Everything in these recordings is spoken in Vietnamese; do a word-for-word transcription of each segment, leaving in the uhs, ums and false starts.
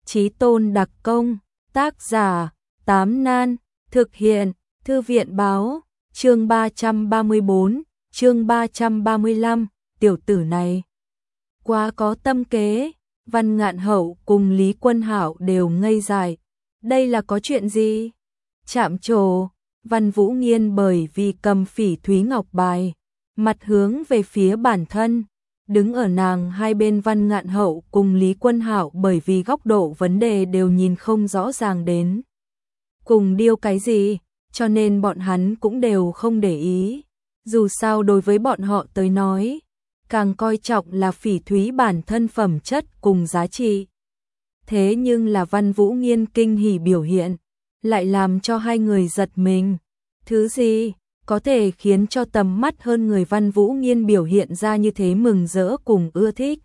Chí tôn đặc công, tác giả, Tám Nan, thực hiện, Thư viện báo, chương ba trăm ba mươi bốn, chương ba trăm ba mươi lăm, tiểu tử này quá có tâm kế. Văn Ngạn Hậu cùng Lý Quân Hạo đều ngây dại. Đây là có chuyện gì? Chạm trổ, Văn Vũ Nghiên bởi vì cầm phỉ thúy ngọc bài, mặt hướng về phía bản thân, đứng ở nàng hai bên. Văn Ngạn Hậu cùng Lý Quân Hạo bởi vì góc độ vấn đề đều nhìn không rõ ràng đến cùng điêu cái gì, cho nên bọn hắn cũng đều không để ý. Dù sao đối với bọn họ tới nói, càng coi trọng là phỉ thúy bản thân phẩm chất cùng giá trị. Thế nhưng là Văn Vũ Nghiên kinh hỉ biểu hiện, lại làm cho hai người giật mình. Thứ gì có thể khiến cho tầm mắt hơn người Văn Vũ Nghiên biểu hiện ra như thế mừng rỡ cùng ưa thích?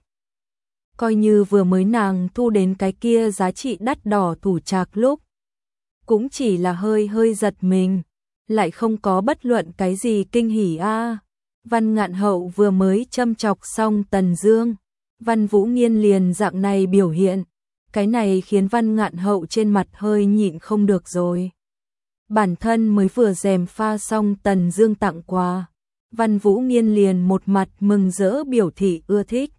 Coi như vừa mới nàng thu đến cái kia giá trị đắt đỏ thủ trạc lúc, cũng chỉ là hơi hơi giật mình, lại không có bất luận cái gì kinh hỉ a. À. Văn Ngạn Hậu vừa mới châm chọc xong Tần Dương, Văn Vũ Nghiên liền dạng này biểu hiện, cái này khiến Văn Ngạn Hậu trên mặt hơi nhịn không được rồi. Bản thân mới vừa dèm pha xong Tần Dương tặng quà, Văn Vũ Nghiên liền một mặt mừng rỡ biểu thị ưa thích,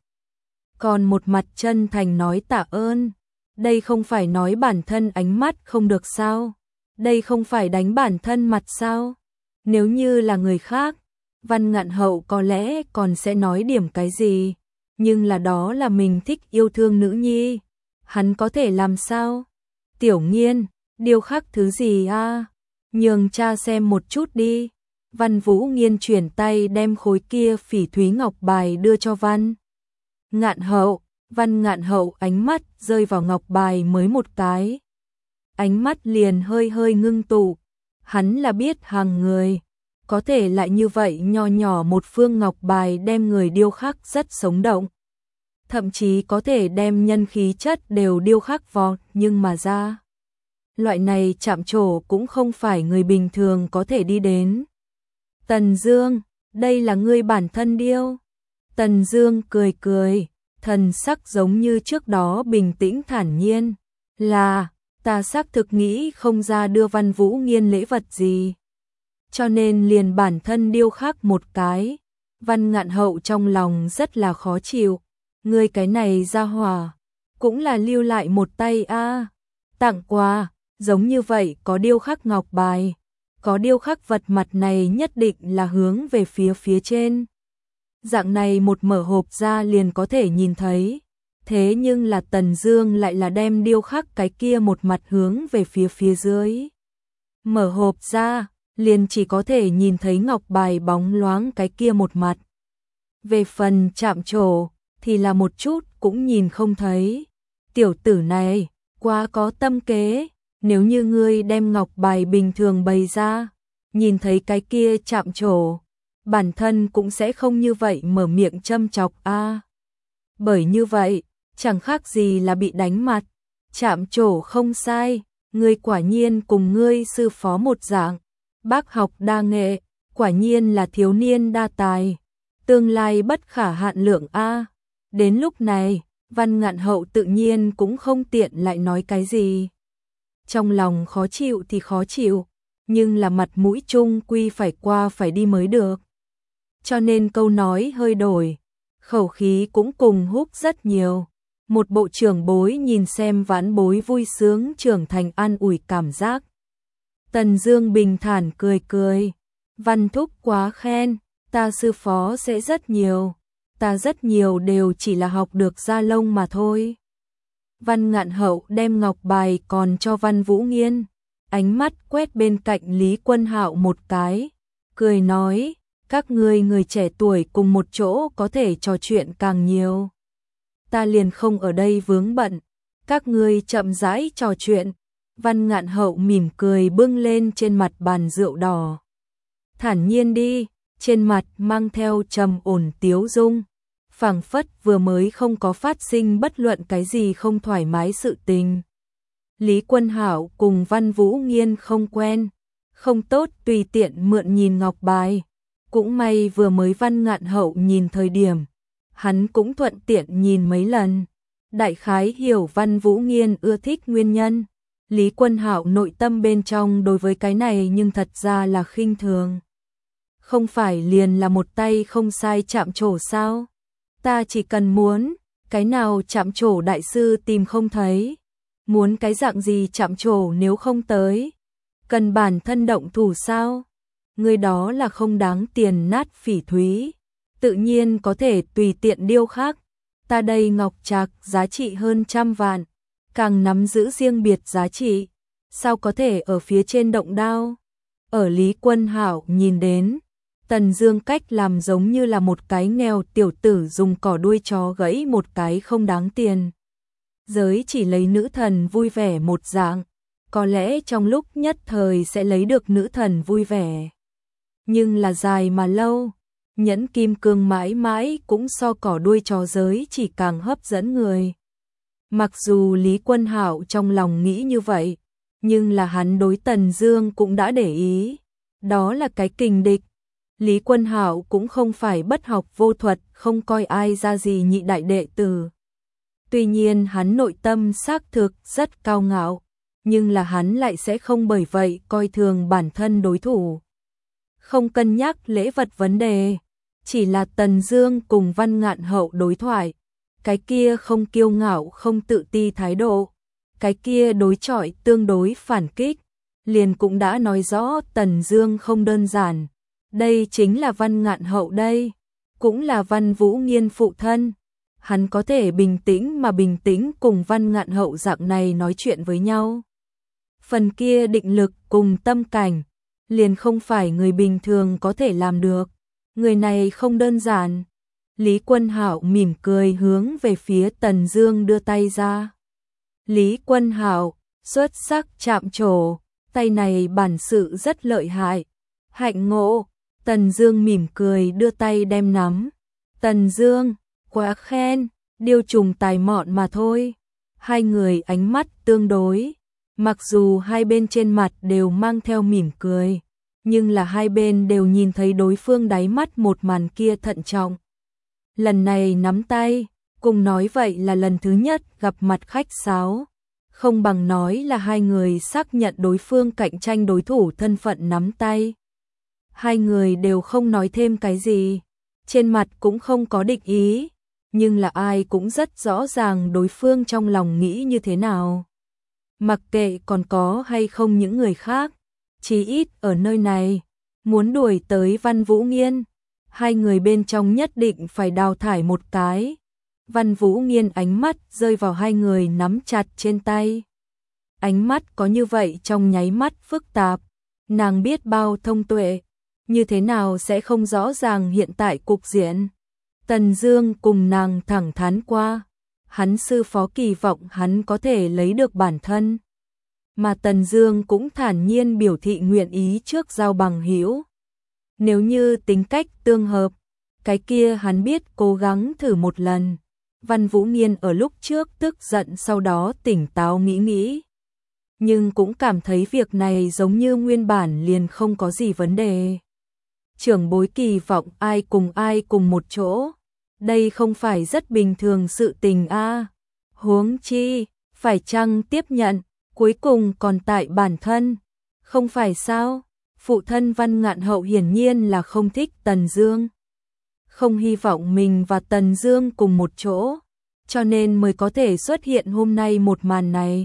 còn một mặt chân thành nói tạ ơn. Đây không phải nói bản thân ánh mắt không được sao? Đây không phải đánh bản thân mặt sao? Nếu như là người khác, Văn Ngạn Hậu có lẽ còn sẽ nói điểm cái gì, nhưng là đó là mình thích yêu thương nữ nhi, hắn có thể làm sao? Tiểu Nghiên, điêu khắc thứ gì a? À? Nhường cha xem một chút đi. Văn Vũ Nghiên chuyển tay đem khối kia phỉ thúy ngọc bài đưa cho Văn Ngạn Hậu. Văn Ngạn Hậu ánh mắt rơi vào ngọc bài mới một cái, ánh mắt liền hơi hơi ngưng tụ. Hắn là biết hàng người có thể lại như vậy nho nhỏ một phương ngọc bài đem người điêu khắc rất sống động, thậm chí có thể đem nhân khí chất đều điêu khắc vọt, nhưng mà ra loại này chạm trổ cũng không phải người bình thường có thể đi đến. Tần Dương, đây là ngươi bản thân điêu? Tần Dương cười cười, thần sắc giống như trước đó bình tĩnh thản nhiên. Là, ta xác thực nghĩ không ra đưa Văn Vũ Nghiên lễ vật gì, cho nên liền bản thân điêu khắc một cái. Văn Ngạn Hậu trong lòng rất là khó chịu, ngươi cái này ra hỏa, cũng là lưu lại một tay a. À. Tặng quà, giống như vậy có điêu khắc ngọc bài, có điêu khắc vật mặt này nhất định là hướng về phía phía trên. Dạng này một mở hộp ra liền có thể nhìn thấy. Thế nhưng là Tần Dương lại là đem điêu khắc cái kia một mặt hướng về phía phía dưới. Mở hộp ra, liền chỉ có thể nhìn thấy ngọc bài bóng loáng cái kia một mặt. Về phần chạm trổ, thì là một chút cũng nhìn không thấy. Tiểu tử này, quá có tâm kế, nếu như ngươi đem ngọc bài bình thường bày ra, nhìn thấy cái kia chạm trổ, bản thân cũng sẽ không như vậy mở miệng châm chọc a. À. Bởi như vậy, chẳng khác gì là bị đánh mặt. Chạm trổ không sai, ngươi quả nhiên cùng ngươi sư phó một dạng, bác học đa nghệ, quả nhiên là thiếu niên đa tài, tương lai bất khả hạn lượng a. À. Đến lúc này, Văn Ngạn Hậu tự nhiên cũng không tiện lại nói cái gì. Trong lòng khó chịu thì khó chịu, nhưng là mặt mũi chung quy phải qua phải đi mới được. Cho nên câu nói hơi đổi, khẩu khí cũng cùng húc rất nhiều. Một bộ trưởng bối nhìn xem vãn bối vui sướng trưởng thành an ủi cảm giác. Tần Dương bình thản cười cười, Văn thúc quá khen, ta sư phó sẽ rất nhiều, ta rất nhiều đều chỉ là học được da lông mà thôi. Văn Ngạn Hậu đem ngọc bài còn cho Văn Vũ Nghiên, ánh mắt quét bên cạnh Lý Quân Hạo một cái, cười nói, các ngươi người trẻ tuổi cùng một chỗ có thể trò chuyện càng nhiều. Ta liền không ở đây vướng bận, các ngươi chậm rãi trò chuyện. Văn Ngạn Hậu mỉm cười bưng lên trên mặt bàn rượu đỏ. Thản nhiên đi, trên mặt mang theo trầm ổn tiếu dung, phảng phất vừa mới không có phát sinh bất luận cái gì không thoải mái sự tình. Lý Quân Hạo cùng Văn Vũ Nghiên không quen, không tốt tùy tiện mượn nhìn ngọc bài. Cũng may vừa mới Văn Ngạn Hậu nhìn thời điểm, hắn cũng thuận tiện nhìn mấy lần. Đại khái hiểu Văn Vũ Nghiên ưa thích nguyên nhân. Lý Quân Hạo nội tâm bên trong đối với cái này nhưng thật ra là khinh thường. Không phải liền là một tay không sai chạm trổ sao? Ta chỉ cần muốn, cái nào chạm trổ đại sư tìm không thấy. Muốn cái dạng gì chạm trổ nếu không tới. Cần bản thân động thủ sao? Người đó là không đáng tiền nát phỉ thúy. Tự nhiên có thể tùy tiện điêu khắc. Ta đây ngọc trạc giá trị hơn trăm vạn. Càng nắm giữ riêng biệt giá trị. Sao có thể ở phía trên động đao? Ở Lý Quân Hạo nhìn đến. Tần Dương cách làm giống như là một cái nghèo tiểu tử dùng cỏ đuôi chó gãy một cái không đáng tiền. Giới chỉ lấy nữ thần vui vẻ một dạng. Có lẽ trong lúc nhất thời sẽ lấy được nữ thần vui vẻ. Nhưng là dài mà lâu. Nhẫn kim cương mãi mãi cũng so cỏ đuôi chó giới chỉ càng hấp dẫn người. Mặc dù Lý Quân Hạo trong lòng nghĩ như vậy, nhưng là hắn đối Tần Dương cũng đã để ý. Đó là cái kình địch. Lý Quân Hạo cũng không phải bất học vô thuật, không coi ai ra gì nhị đại đệ tử. Tuy nhiên hắn nội tâm xác thực rất cao ngạo, nhưng là hắn lại sẽ không bởi vậy coi thường bản thân đối thủ. Không cân nhắc lễ vật vấn đề, chỉ là Tần Dương cùng Văn Ngạn Hậu đối thoại, cái kia không kiêu ngạo không tự ti thái độ, cái kia đối chọi tương đối phản kích, liền cũng đã nói rõ Tần Dương không đơn giản. Đây chính là Văn Ngạn Hậu đây, cũng là Văn Vũ Nghiên phụ thân. Hắn có thể bình tĩnh mà bình tĩnh cùng Văn Ngạn Hậu dạng này nói chuyện với nhau. Phần kia định lực cùng tâm cảnh, liền không phải người bình thường có thể làm được. Người này không đơn giản. Lý Quân Hạo mỉm cười hướng về phía Tần Dương đưa tay ra. Lý Quân Hạo, xuất sắc chạm trổ, tay này bản sự rất lợi hại. Hạnh ngộ. Tần Dương mỉm cười đưa tay đem nắm. Tần Dương, quá khen, điêu trùng tài mọn mà thôi. Hai người ánh mắt tương đối. Mặc dù hai bên trên mặt đều mang theo mỉm cười, nhưng là hai bên đều nhìn thấy đối phương đáy mắt một màn kia thận trọng. Lần này nắm tay, cùng nói vậy là lần thứ nhất gặp mặt khách sáo. Không bằng nói là hai người xác nhận đối phương cạnh tranh đối thủ thân phận nắm tay. Hai người đều không nói thêm cái gì, trên mặt cũng không có địch ý, nhưng là ai cũng rất rõ ràng đối phương trong lòng nghĩ như thế nào. Mặc kệ còn có hay không những người khác, chí ít ở nơi này, muốn đuổi tới Văn Vũ Nghiên, hai người bên trong nhất định phải đào thải một cái. Văn Vũ Nghiên ánh mắt rơi vào hai người nắm chặt trên tay. Ánh mắt có như vậy trong nháy mắt phức tạp, nàng biết bao thông tuệ, như thế nào sẽ không rõ ràng hiện tại cục diện. Tần Dương cùng nàng thẳng thắn qua, hắn sư phó kỳ vọng hắn có thể lấy được bản thân. Mà Tần Dương cũng thản nhiên biểu thị nguyện ý trước giao bằng hữu. Nếu như tính cách tương hợp, cái kia hắn biết cố gắng thử một lần. Văn Vũ Nghiên ở lúc trước tức giận sau đó tỉnh táo nghĩ nghĩ. Nhưng cũng cảm thấy việc này giống như nguyên bản liền không có gì vấn đề. Trưởng bối kỳ vọng ai cùng ai cùng một chỗ. Đây không phải rất bình thường sự tình a. À. Huống chi, phải chăng tiếp nhận, cuối cùng còn tại bản thân. Không phải sao? Phụ thân Văn Ngạn Hậu hiển nhiên là không thích Tần Dương. Không hy vọng mình và Tần Dương cùng một chỗ, cho nên mới có thể xuất hiện hôm nay một màn này.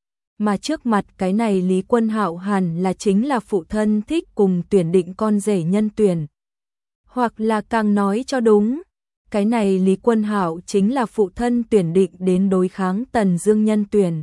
Mà trước mặt cái này Lý Quân Hạo hẳn là chính là phụ thân thích cùng tuyển định con rể nhân tuyển. Hoặc là càng nói cho đúng, cái này Lý Quân Hạo chính là phụ thân tuyển định đến đối kháng Tần Dương nhân tuyển.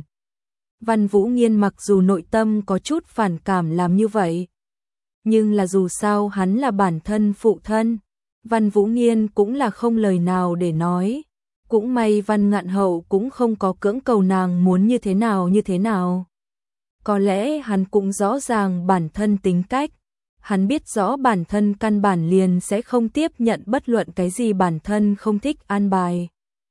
Văn Vũ Nghiên mặc dù nội tâm có chút phản cảm làm như vậy, nhưng là dù sao hắn là bản thân phụ thân, Văn Vũ Nghiên cũng là không lời nào để nói. Cũng may Văn Ngạn Hậu cũng không có cưỡng cầu nàng muốn như thế nào như thế nào. Có lẽ hắn cũng rõ ràng bản thân tính cách, hắn biết rõ bản thân căn bản liền sẽ không tiếp nhận bất luận cái gì bản thân không thích an bài.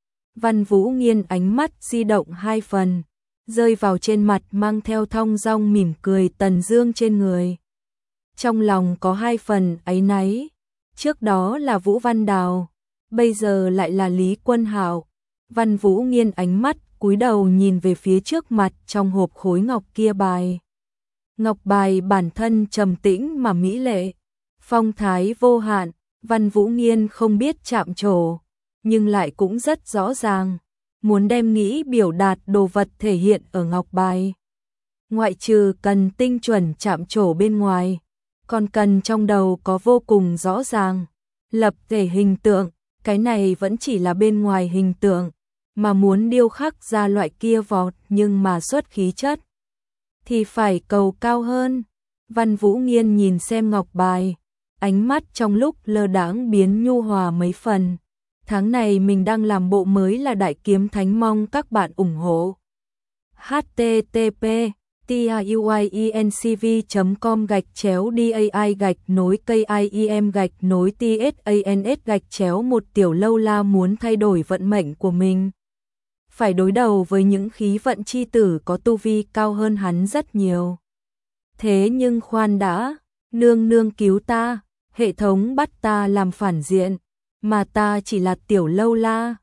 Văn Vũ Nghiên ánh mắt di động hai phần, rơi vào trên mặt mang theo thong dong mỉm cười Tần Dương trên người. Trong lòng có hai phần áy náy, trước đó là Vũ Văn Đào, bây giờ lại là Lý Quân Hạo. Văn Vũ Nghiên ánh mắt cúi đầu nhìn về phía trước mặt trong hộp khối ngọc kia bài. Ngọc bài bản thân trầm tĩnh mà mỹ lệ, phong thái vô hạn, Văn Vũ Nghiên không biết chạm trổ, nhưng lại cũng rất rõ ràng, muốn đem nghĩ biểu đạt đồ vật thể hiện ở ngọc bài. Ngoại trừ cần tinh chuẩn chạm trổ bên ngoài, còn cần trong đầu có vô cùng rõ ràng, lập thể hình tượng, cái này vẫn chỉ là bên ngoài hình tượng, mà muốn điêu khắc ra loại kia vọt nhưng mà xuất khí chất thì phải cầu cao hơn. Văn Vũ Nghiên nhìn xem ngọc bài, ánh mắt trong lúc lơ đãng biến nhu hòa mấy phần. Tháng này mình đang làm bộ mới là Đại Kiếm Thánh, mong các bạn ủng hộ. h t t p tiuyencv chấm com gạch chéo dai gạch nối kim gạch nối tsans gạch chéo một tiểu lâu la muốn thay đổi vận mệnh của mình. Phải đối đầu với những khí vận chi tử có tu vi cao hơn hắn rất nhiều. Thế nhưng khoan đã, nương nương cứu ta, hệ thống bắt ta làm phản diện, mà ta chỉ là tiểu lâu la.